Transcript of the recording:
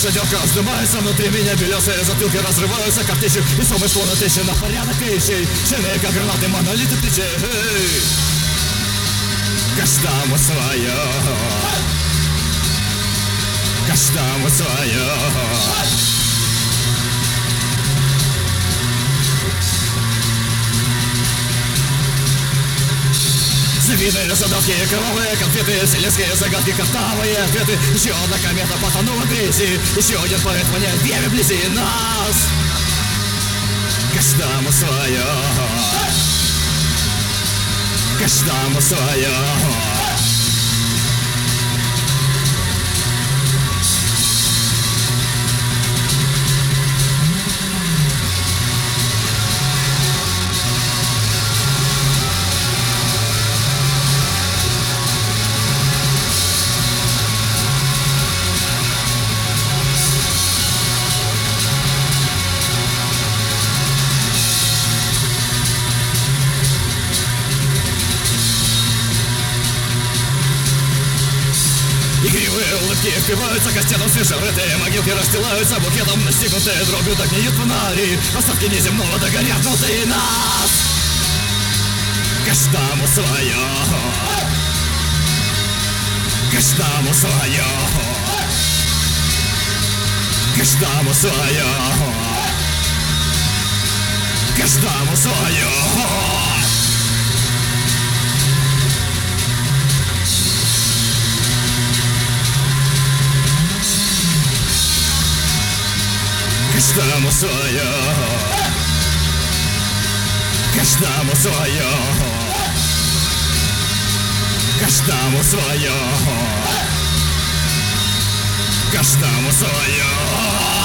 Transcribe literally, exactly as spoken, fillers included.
лошадёвка вздымается внутри меня, белесые затылки разрываются, как тысячи, и суммы словно тысячи на порядок тысячи, шины, как гранаты, монолиты плечи. Каждому свое, каждому свое. Завидные задатки, кровавые конфеты, вселенские загадки, картавые ответы. Еще одна комета потонула в грязи, еще один поэт воняет время вблизи нас. Каждому свое, каждому свое. Игривые улыбки впиваются к стенам свежерытые, могилки расстилаются букетом, настигнутые дробью, так гниют фонари. Остатки неземного догорят внутри нас. Каждому свое, каждому свое, каждому свое, каждому свое. Каждому свое, каждому свое, каждому свое, каждому свое.